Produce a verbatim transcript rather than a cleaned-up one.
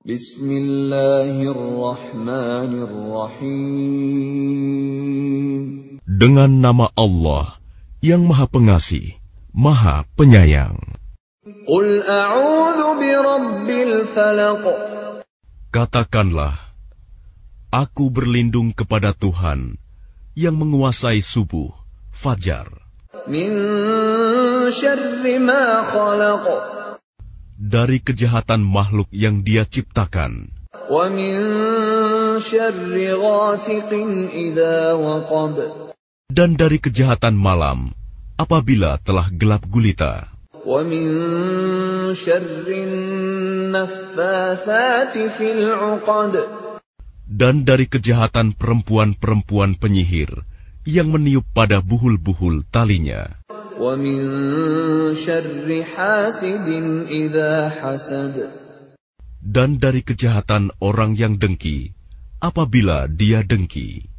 Bismillahirrahmanirrahim. Dengan nama Allah yang Maha Pengasih, Maha Penyayang. Qul a'udzu birabbil falaq. Katakanlah, aku berlindung kepada Tuhan yang menguasai subuh, fajar. Min syarri ma khalaq. Dari kejahatan makhluk yang Dia ciptakan. Wa min syarri ghasiqin idza waqab. Dan dari kejahatan malam apabila telah gelap gulita. Wa min syarrin naffatsati fil 'uqad. Dan dari kejahatan perempuan-perempuan penyihir yang meniup pada buhul-buhul talinya. Wa min syarri hasidin idza hasad. Dan dari kejahatan orang yang dengki apabila dia dengki.